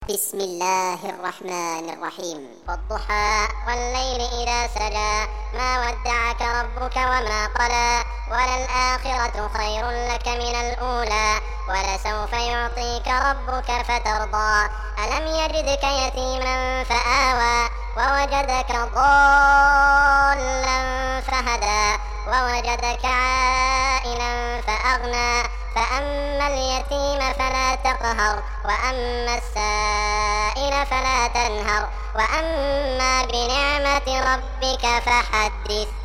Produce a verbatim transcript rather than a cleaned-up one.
بسم الله الرحمن الرحيم. والضحى والليل إذا سجى ما ودعك ربك وما قلى وللآخرة خير لك من الأولى ولسوف يعطيك ربك فترضى ألم يجدك يتيما فآوى ووجدك ضالا فهدى ووجدك عائلا فأغنى فأما اليتيم فلا تقهر وأما السائل فلا تنهر وأما بنعمة ربك فحدث.